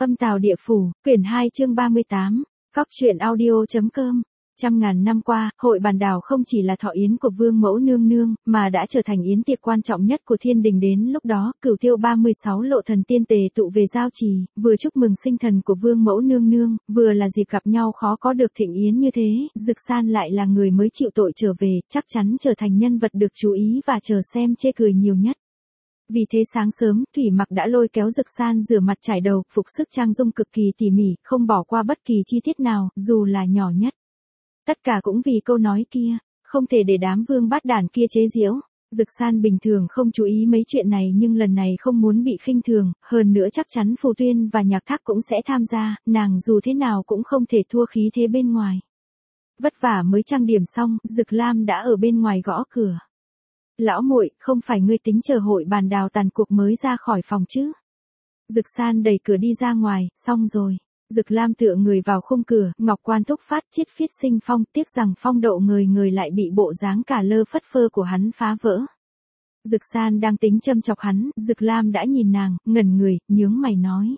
Âm Tào Địa Phủ, quyển 2 chương 38, Góc truyện audio.com. Trăm ngàn năm qua, hội bàn đào không chỉ là thọ yến của Vương Mẫu Nương Nương, mà đã trở thành yến tiệc quan trọng nhất của thiên đình. Đến lúc đó, Cửu Tiêu 36 lộ thần tiên tề tụ về giao trì, vừa chúc mừng sinh thần của Vương Mẫu Nương Nương, vừa là dịp gặp nhau khó có được thịnh yến như thế. Dực San lại là người mới chịu tội trở về, chắc chắn trở thành nhân vật được chú ý và chờ xem chê cười nhiều nhất. Vì thế sáng sớm, Thủy Mặc đã lôi kéo Dực San rửa mặt trải đầu, phục sức trang dung cực kỳ tỉ mỉ, không bỏ qua bất kỳ chi tiết nào, dù là nhỏ nhất. Tất cả cũng vì câu nói kia, không thể để đám vương bát đản kia chế giễu. Dực San bình thường không chú ý mấy chuyện này nhưng lần này không muốn bị khinh thường, hơn nữa chắc chắn Phù Tuyên và Nhạc Thác cũng sẽ tham gia, nàng dù thế nào cũng không thể thua khí thế bên ngoài. Vất vả mới trang điểm xong, Dực Lam đã ở bên ngoài gõ cửa. Lão muội, không phải ngươi tính chờ hội bàn đào tàn cuộc mới ra khỏi phòng chứ? Dực San đẩy cửa đi ra ngoài, xong rồi. Dực Lam tựa người vào khung cửa, ngọc quan thúc phát chiết phiết sinh phong, tiếc rằng phong độ người lại bị bộ dáng cả lơ phất phơ của hắn phá vỡ. Dực San đang tính châm chọc hắn, Dực Lam đã nhìn nàng, ngẩn người, nhướng mày nói.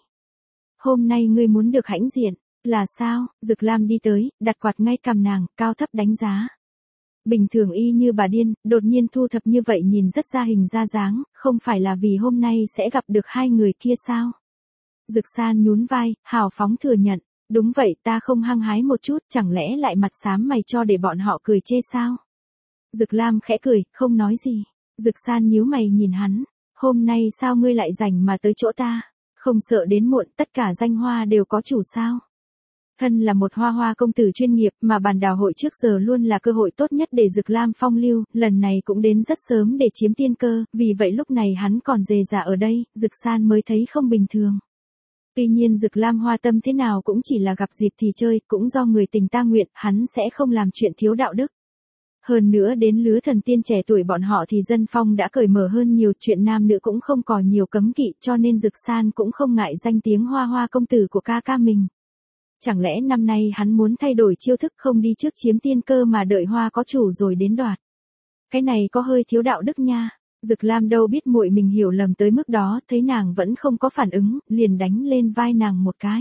Hôm nay ngươi muốn được hãnh diện, là sao? Dực Lam đi tới, đặt quạt ngay cằm nàng, cao thấp đánh giá. Bình thường y như bà điên, đột nhiên thu thập như vậy nhìn rất ra hình ra dáng, không phải là vì hôm nay sẽ gặp được hai người kia sao? Dực San nhún vai, hào phóng thừa nhận, đúng vậy, ta không hăng hái một chút, chẳng lẽ lại mặt xám mày cho để bọn họ cười chê sao? Dực Lam khẽ cười, không nói gì. Dực San nhíu mày nhìn hắn, hôm nay sao ngươi lại rảnh mà tới chỗ ta? Không sợ đến muộn, tất cả danh hoa đều có chủ sao? Thân là một hoa công tử chuyên nghiệp mà bàn đào hội trước giờ luôn là cơ hội tốt nhất để Dực Lam phong lưu, lần này cũng đến rất sớm để chiếm tiên cơ, vì vậy lúc này hắn còn dề dà ở đây, Dực San mới thấy không bình thường. Tuy nhiên Dực Lam hoa tâm thế nào cũng chỉ là gặp dịp thì chơi, cũng do người tình ta nguyện, hắn sẽ không làm chuyện thiếu đạo đức. Hơn nữa đến lứa thần tiên trẻ tuổi bọn họ thì dân phong đã cởi mở hơn nhiều, chuyện nam nữ cũng không còn nhiều cấm kỵ, cho nên Dực San cũng không ngại danh tiếng hoa công tử của ca mình. Chẳng lẽ năm nay hắn muốn thay đổi chiêu thức, không đi trước chiếm tiên cơ mà đợi hoa có chủ rồi đến đoạt? Cái này có hơi thiếu đạo đức nha. Dực Lam đâu biết muội mình hiểu lầm tới mức đó, thấy nàng vẫn không có phản ứng, liền đánh lên vai nàng một cái.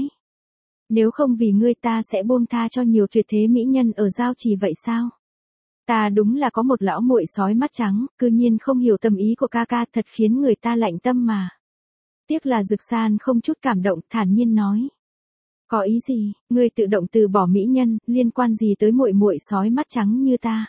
Nếu không vì ngươi ta sẽ buông tha cho nhiều tuyệt thế mỹ nhân ở giao trì vậy sao? Ta đúng là có một lão muội sói mắt trắng, cư nhiên không hiểu tâm ý của ca, thật khiến người ta lạnh tâm mà. Tiếc là Dực San không chút cảm động, thản nhiên nói. Có ý gì, ngươi tự động từ bỏ mỹ nhân, liên quan gì tới muội sói mắt trắng như ta?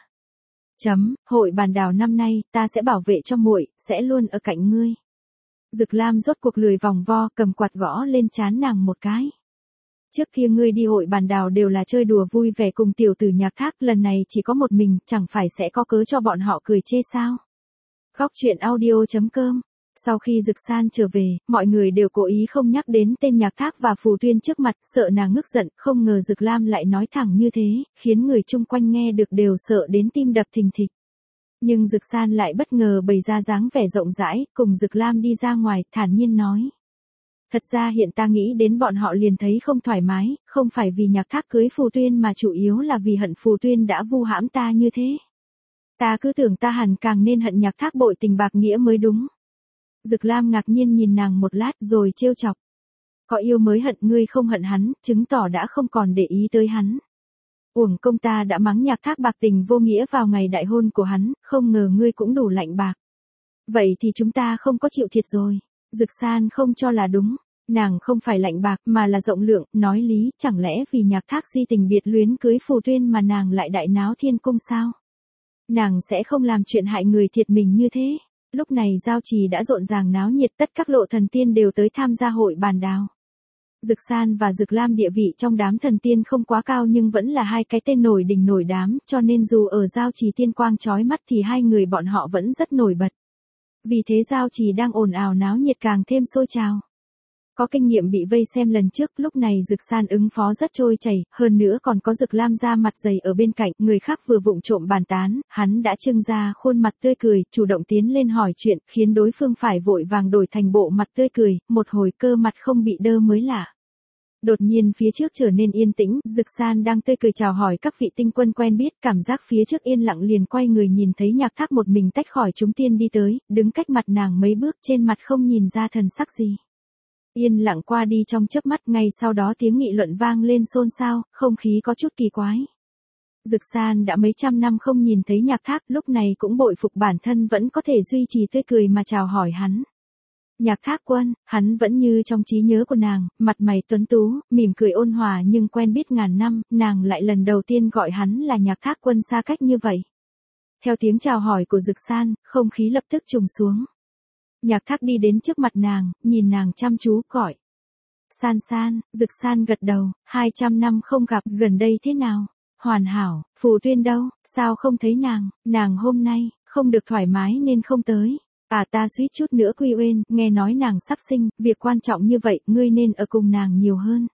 Hội bàn đào năm nay, ta sẽ bảo vệ cho muội, sẽ luôn ở cạnh ngươi. Dực Lam rốt cuộc lười vòng vo, cầm quạt gõ lên trán nàng một cái. Trước kia ngươi đi hội bàn đào đều là chơi đùa vui vẻ cùng tiểu tử Nhạc Thác, lần này chỉ có một mình, chẳng phải sẽ có cớ cho bọn họ cười chê sao? Góc truyện audio.com. Sau khi Dực San trở về, mọi người đều cố ý không nhắc đến tên Nhạc Thác và Phù Tuyên trước mặt, sợ nàng ngức giận, không ngờ Dực Lam lại nói thẳng như thế, khiến người chung quanh nghe được đều sợ đến tim đập thình thịch. Nhưng Dực San lại bất ngờ bày ra dáng vẻ rộng rãi, cùng Dực Lam đi ra ngoài, thản nhiên nói. Thật ra hiện ta nghĩ đến bọn họ liền thấy không thoải mái, không phải vì Nhạc Thác cưới Phù Tuyên mà chủ yếu là vì hận Phù Tuyên đã vu hãm ta như thế. Ta cứ tưởng ta hẳn càng nên hận Nhạc Thác bội tình bạc nghĩa mới đúng. Dực Lam ngạc nhiên nhìn nàng một lát rồi trêu chọc. Có yêu mới hận, ngươi không hận hắn, chứng tỏ đã không còn để ý tới hắn. Uổng công ta đã mắng Nhạc Thác bạc tình vô nghĩa vào ngày đại hôn của hắn, không ngờ ngươi cũng đủ lạnh bạc. Vậy thì chúng ta không có chịu thiệt rồi. Dực San không cho là đúng, nàng không phải lạnh bạc mà là rộng lượng, nói lý, chẳng lẽ vì Nhạc Thác si tình biệt luyến cưới Phù Tuyên mà nàng lại đại náo thiên cung sao? Nàng sẽ không làm chuyện hại người thiệt mình như thế. Lúc này giao trì đã rộn ràng náo nhiệt, tất các lộ thần tiên đều tới tham gia hội bàn đào. Dực San và Dực Lam địa vị trong đám thần tiên không quá cao nhưng vẫn là hai cái tên nổi đình nổi đám, cho nên dù ở giao trì tiên quang chói mắt thì hai người bọn họ vẫn rất nổi bật. Vì thế giao trì đang ồn ào náo nhiệt càng thêm sôi trào. Có kinh nghiệm bị vây xem lần trước, lúc này Dực San ứng phó rất trôi chảy, hơn nữa còn có Dực Lam ra mặt dày ở bên cạnh, người khác vừa vụng trộm bàn tán, hắn đã trưng ra khuôn mặt tươi cười, chủ động tiến lên hỏi chuyện, khiến đối phương phải vội vàng đổi thành bộ mặt tươi cười, một hồi cơ mặt không bị đơ mới lạ. Đột nhiên phía trước trở nên yên tĩnh, Dực San đang tươi cười chào hỏi các vị tinh quân quen biết, cảm giác phía trước yên lặng liền quay người nhìn thấy Nhạc Thác một mình tách khỏi chúng tiên đi tới, đứng cách mặt nàng mấy bước, trên mặt không nhìn ra thần sắc gì. Yên lặng qua đi trong chớp mắt, ngay sau đó tiếng nghị luận vang lên xôn xao, không khí có chút kỳ quái. Dực San đã mấy trăm năm không nhìn thấy Nhạc Thác, lúc này cũng bội phục bản thân vẫn có thể duy trì tươi cười mà chào hỏi hắn. Nhạc Thác Quân, hắn vẫn như trong trí nhớ của nàng, mặt mày tuấn tú, mỉm cười ôn hòa, nhưng quen biết ngàn năm, nàng lại lần đầu tiên gọi hắn là Nhạc Thác Quân xa cách như vậy. Theo tiếng chào hỏi của Dực San, không khí lập tức trùng xuống. Nhạc Thác đi đến trước mặt nàng, nhìn nàng chăm chú, gọi. San San. Dực San gật đầu, 200 năm không gặp, gần đây thế nào? Hoàn hảo. Phù Tuyên đâu, sao không thấy nàng hôm nay, không được thoải mái nên không tới. Ta suýt chút nữa quy uên, nghe nói nàng sắp sinh, việc quan trọng như vậy, ngươi nên ở cùng nàng nhiều hơn.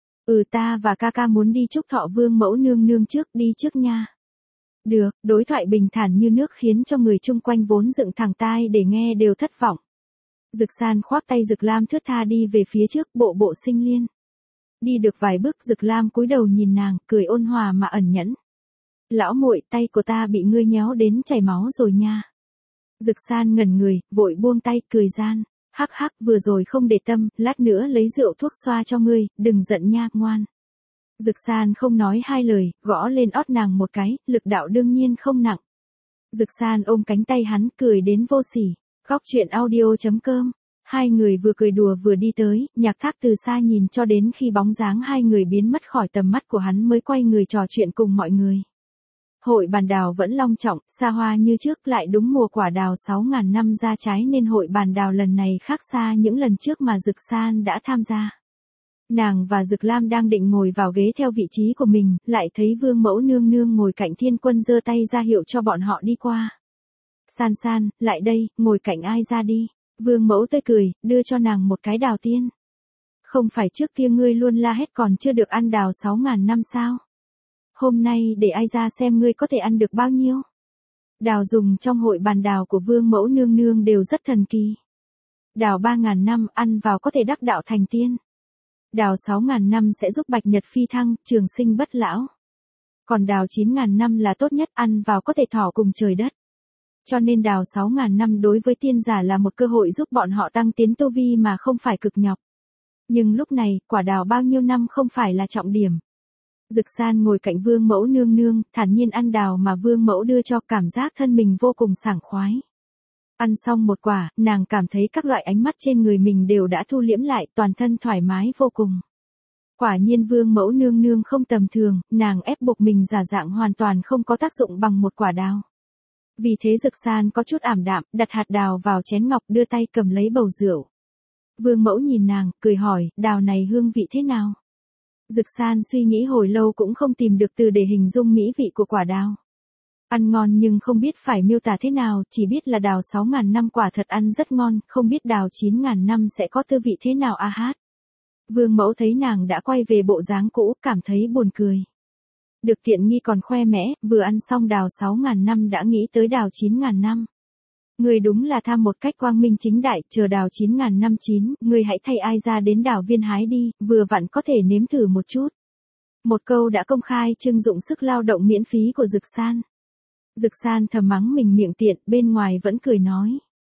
Ta và ca ca muốn đi chúc thọ Vương mẫu nương nương trước, đi trước nha. Được, đối thoại bình thản như nước khiến cho người chung quanh vốn dựng thẳng tai để nghe đều thất vọng. Dực San khoác tay Dực Lam thướt tha đi về phía trước, bộ bộ sinh liên. Đi được vài bước, Dực Lam cúi đầu nhìn nàng, cười ôn hòa mà ẩn nhẫn. Lão muội, tay của ta bị ngươi nhéo đến chảy máu rồi nha. Dực San ngẩn người, vội buông tay, cười gian. Hắc hắc, vừa rồi không để tâm, lát nữa lấy rượu thuốc xoa cho ngươi, đừng giận nha, ngoan. Dực San không nói hai lời, gõ lên ót nàng một cái, lực đạo đương nhiên không nặng. Dực San ôm cánh tay hắn, cười đến vô sỉ. Góc truyện audio.com. Hai người vừa cười đùa vừa đi tới, Nhạc Thác từ xa nhìn cho đến khi bóng dáng hai người biến mất khỏi tầm mắt của hắn mới quay người trò chuyện cùng mọi người. Hội bàn đào vẫn long trọng, xa hoa như trước, lại đúng mùa quả đào 6.000 năm ra trái nên hội bàn đào lần này khác xa những lần trước mà Dực San đã tham gia. Nàng và Dực Lam đang định ngồi vào ghế theo vị trí của mình, lại thấy Vương mẫu nương nương ngồi cạnh Thiên Quân giơ tay ra hiệu cho bọn họ đi qua. San San, lại đây, ngồi cạnh ai ra đi. Vương mẫu tươi cười, đưa cho nàng một cái đào tiên. Không phải trước kia ngươi luôn la hét còn chưa được ăn đào 6.000 năm sao? Hôm nay để ai ra xem ngươi có thể ăn được bao nhiêu. Đào dùng trong hội bàn đào của Vương mẫu nương nương đều rất thần kỳ. Đào 3.000 năm ăn vào có thể đắc đạo thành tiên. Đào 6.000 năm sẽ giúp bạch nhật phi thăng, trường sinh bất lão. Còn đào 9.000 năm là tốt nhất, ăn vào có thể thọ cùng trời đất. Cho nên đào 6.000 năm đối với tiên giả là một cơ hội giúp bọn họ tăng tiến tu vi mà không phải cực nhọc. Nhưng lúc này, quả đào bao nhiêu năm không phải là trọng điểm. Dực San ngồi cạnh Vương mẫu nương nương, thản nhiên ăn đào mà Vương mẫu đưa cho, cảm giác thân mình vô cùng sảng khoái. Ăn xong một quả, nàng cảm thấy các loại ánh mắt trên người mình đều đã thu liễm lại, toàn thân thoải mái vô cùng. Quả nhiên Vương mẫu nương nương không tầm thường, nàng ép buộc mình giả dạng hoàn toàn không có tác dụng bằng một quả đào. Vì thế Dực San có chút ảm đạm, đặt hạt đào vào chén ngọc, đưa tay cầm lấy bầu rượu. Vương mẫu nhìn nàng, cười hỏi, đào này hương vị thế nào? Dực San suy nghĩ hồi lâu cũng không tìm được từ để hình dung mỹ vị của quả đào. Ăn ngon nhưng không biết phải miêu tả thế nào, chỉ biết là đào 6.000 năm quả thật ăn rất ngon, không biết đào 9.000 năm sẽ có tư vị thế nào a hát. Vương mẫu thấy nàng đã quay về bộ dáng cũ, cảm thấy buồn cười. Được tiện nghi còn khoe mẽ, vừa ăn xong đào 6.000 năm đã nghĩ tới đào 9.000 năm. Người đúng là tham một cách quang minh chính đại, chờ đào 9.000 năm chín, người hãy thay ai ra đến đảo Viên hái đi, vừa vặn có thể nếm thử một chút. Một câu đã công khai trưng dụng sức lao động miễn phí của Dực San. Dực San thầm mắng mình miệng tiện, bên ngoài vẫn cười nói.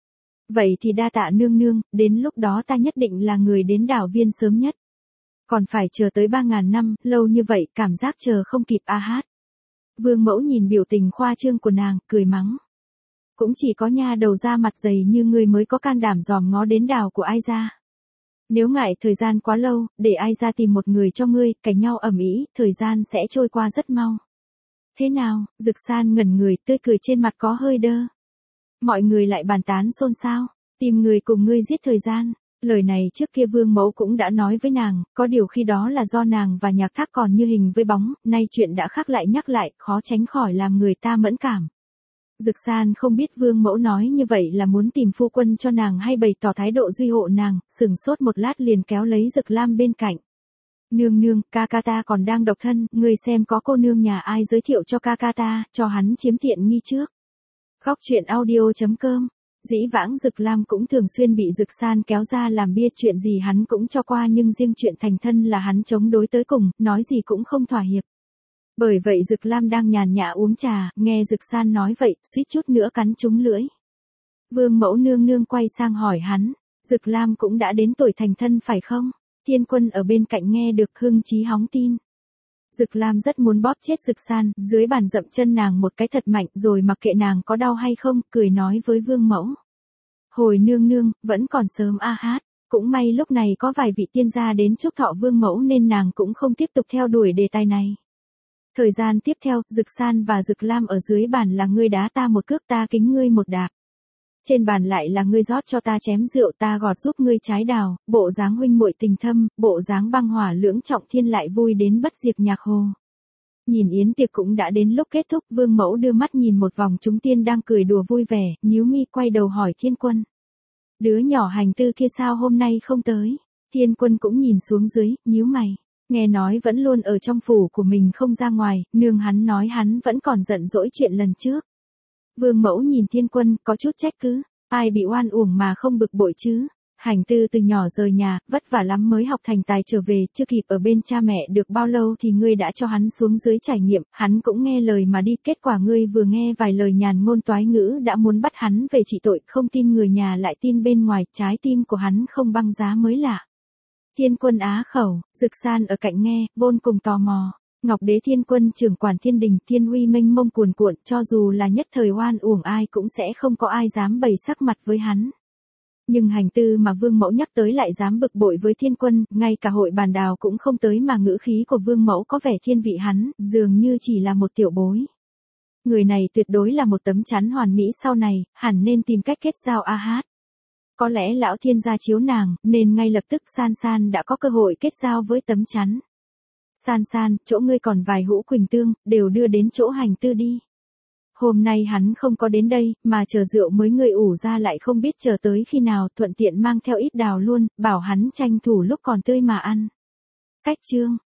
Vậy thì đa tạ nương nương, đến lúc đó ta nhất định là người đến đảo Viên sớm nhất. Còn phải chờ tới 3.000 năm, lâu như vậy, cảm giác chờ không kịp a hát. Vương mẫu nhìn biểu tình khoa trương của nàng, cười mắng. Cũng chỉ có nha đầu da mặt dày như ngươi mới có can đảm dòm ngó đến đào của ai ra. Nếu ngại thời gian quá lâu, để ai ra tìm một người cho ngươi, cãi nhau ầm ĩ, thời gian sẽ trôi qua rất mau. Thế nào? Dực San ngẩn người, tươi cười trên mặt có hơi đơ. Mọi người lại bàn tán xôn xao, tìm người cùng ngươi giết thời gian. Lời này trước kia Vương mẫu cũng đã nói với nàng, có điều khi đó là do nàng và Nhạc Thác còn như hình với bóng, nay chuyện đã khác lại nhắc lại, khó tránh khỏi làm người ta mẫn cảm. Dực San không biết Vương mẫu nói như vậy là muốn tìm phu quân cho nàng hay bày tỏ thái độ duy hộ nàng, sừng sốt một lát liền kéo lấy Dực Lam bên cạnh. Nương nương, ca ca ta còn đang độc thân, ngươi xem có cô nương nhà ai giới thiệu cho ca ca ta, cho hắn chiếm tiện nghi trước. Góc truyện audio.com. Dĩ vãng Dực Lam cũng thường xuyên bị Dực San kéo ra làm bia, chuyện gì hắn cũng cho qua, nhưng riêng chuyện thành thân là hắn chống đối tới cùng, nói gì cũng không thỏa hiệp. Bởi vậy Dực Lam đang nhàn nhã uống trà, nghe Dực San nói vậy, suýt chút nữa cắn trúng lưỡi. Vương mẫu nương nương quay sang hỏi hắn, Dực Lam cũng đã đến tuổi thành thân phải không? Thiên Quân ở bên cạnh nghe được hưng chí hóng tin. Dực Lam rất muốn bóp chết Dực San, dưới bàn dậm chân nàng một cái thật mạnh rồi mặc kệ nàng có đau hay không, cười nói với Vương Mẫu. Hồi nương nương, vẫn còn sớm a hát. Cũng may lúc này có vài vị tiên gia đến chúc thọ Vương Mẫu nên nàng cũng không tiếp tục theo đuổi đề tài này. Thời gian tiếp theo, Dực San và Dực Lam ở dưới bàn là ngươi đá ta một cước ta kính ngươi một đạp. Trên bàn lại là ngươi rót cho ta chém rượu ta gọt giúp ngươi trái đào, bộ dáng huynh muội tình thâm, bộ dáng băng hỏa lưỡng trọng thiên lại vui đến bất diệt nhạc hồ. Nhìn yến tiệc cũng đã đến lúc kết thúc, Vương Mẫu đưa mắt nhìn một vòng chúng tiên đang cười đùa vui vẻ, nhíu mi quay đầu hỏi Thiên Quân. Đứa nhỏ Hành Tư kia sao hôm nay không tới? Thiên Quân cũng nhìn xuống dưới, nhíu mày. Nghe nói vẫn luôn ở trong phủ của mình không ra ngoài, nương hắn nói hắn vẫn còn giận dỗi chuyện lần trước. Vương Mẫu nhìn Thiên Quân, có chút trách cứ, ai bị oan uổng mà không bực bội chứ? Hành Tư từ nhỏ rời nhà, vất vả lắm mới học thành tài trở về, chưa kịp ở bên cha mẹ được bao lâu thì ngươi đã cho hắn xuống dưới trải nghiệm, hắn cũng nghe lời mà đi, kết quả ngươi vừa nghe vài lời nhàn ngôn toái ngữ đã muốn bắt hắn về trị tội, không tin người nhà lại tin bên ngoài, trái tim của hắn không băng giá mới lạ. Thiên Quân á khẩu, Dực San ở cạnh nghe, vô cùng tò mò. Ngọc Đế Thiên Quân trưởng quản thiên đình, thiên uy mênh mông cuồn cuộn, cho dù là nhất thời oan uổng ai cũng sẽ không có ai dám bày sắc mặt với hắn. Nhưng Hành Tư mà Vương Mẫu nhắc tới lại dám bực bội với Thiên Quân, ngay cả hội bàn đào cũng không tới mà ngữ khí của Vương Mẫu có vẻ thiên vị hắn, dường như chỉ là một tiểu bối. Người này tuyệt đối là một tấm chắn hoàn mỹ sau này, hẳn nên tìm cách kết giao a hát. Có lẽ lão thiên gia chiếu nàng, nên ngay lập tức San San đã có cơ hội kết giao với tấm chắn. San San, chỗ ngươi còn vài hũ quỳnh tương, đều đưa đến chỗ Hành Tư đi. Hôm nay hắn không có đến đây, mà chờ rượu mới người ủ ra lại không biết chờ tới khi nào, thuận tiện mang theo ít đào luôn, bảo hắn tranh thủ lúc còn tươi mà ăn. Cách chương